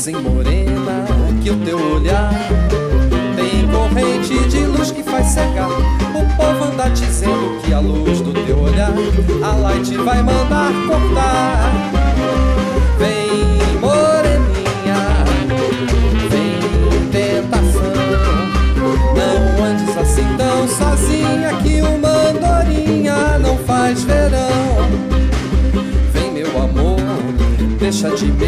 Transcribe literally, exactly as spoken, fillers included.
Dizem, morena, que o teu olhar tem corrente de luz que faz cegar. O povo anda dizendo que a luz do teu olhar a Light vai mandar cortar. Vem, moreninha, vem, tentação, não andes assim tão sozinha, que uma andorinha não faz verão. Vem, meu amor, deixa de